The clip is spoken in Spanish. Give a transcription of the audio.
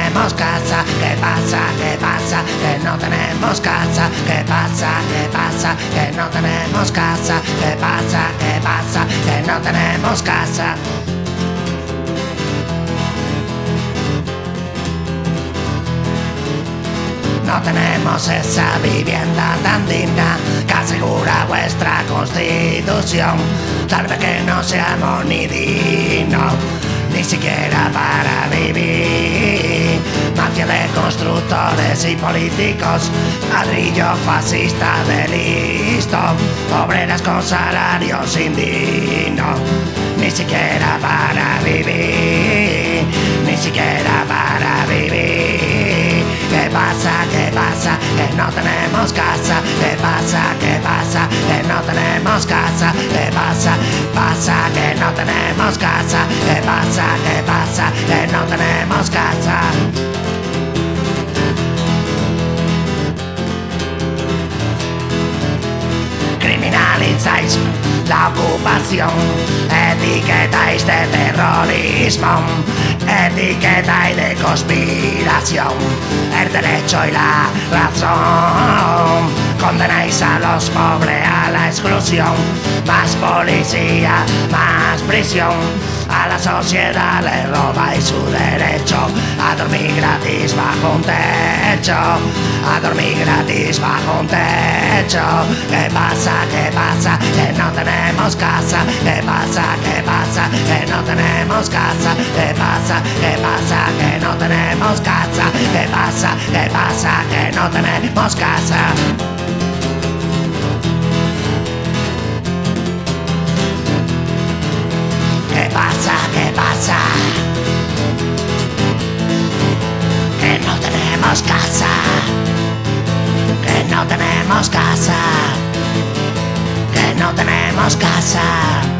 tenemos casa. ¿Qué pasa? ¿Qué pasa? Que no tenemos casa. ¿Qué pasa? ¿Qué pasa? Que no tenemos casa. ¿Qué pasa? ¿Qué pasa? Que no tenemos casa. No tenemos esa vivienda tan digna que asegura vuestra constitución. Tal vez que no seamos ni dignos, ni siquiera para vivir. Mafia de constructores y políticos, ladrillo fascista de listo, obreras con salarios indignos, ni siquiera para vivir, ni siquiera para vivir. ¿Qué pasa? ¿Qué pasa? Que no tenemos casa. ¿Qué pasa? ¿Qué pasa? Que no tenemos casa. ¿Qué pasa? Pasa que no tenemos casa. ¿Qué pasa? ¿Qué pasa? Que no tenemos casa. Criminalizáis la ocupación, etiquetáis de terrorismo, etiquetáis de conspiración el derecho y la razón. Condenáis a los pobres a la exclusión, más policía, más prisión. A la sociedad le robáis su derecho a dormir gratis bajo un techo, a dormir gratis bajo un techo. ¿Qué pasa? ¿Qué pasa? Que no tenemos casa. ¿Qué pasa? ¿Qué pasa? Que no tenemos casa. ¿Qué pasa? ¿Qué pasa? Que no tenemos casa. ¿Qué pasa? ¿Qué pasa? Que no tenemos casa. ¿Qué pasa? ¿Qué pasa? Que no tenemos casa. Que no tenemos casa. Que no tenemos casa.